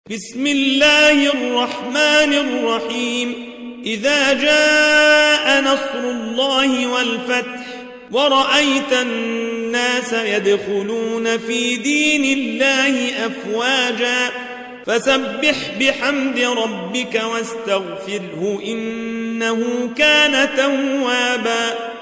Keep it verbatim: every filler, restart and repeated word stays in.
بسم الله الرحمن الرحيم إذا جاء نصر الله والفتح ورأيت الناس يدخلون في دين الله أفواجا فسبح بحمد ربك واستغفره إنه كان توابا.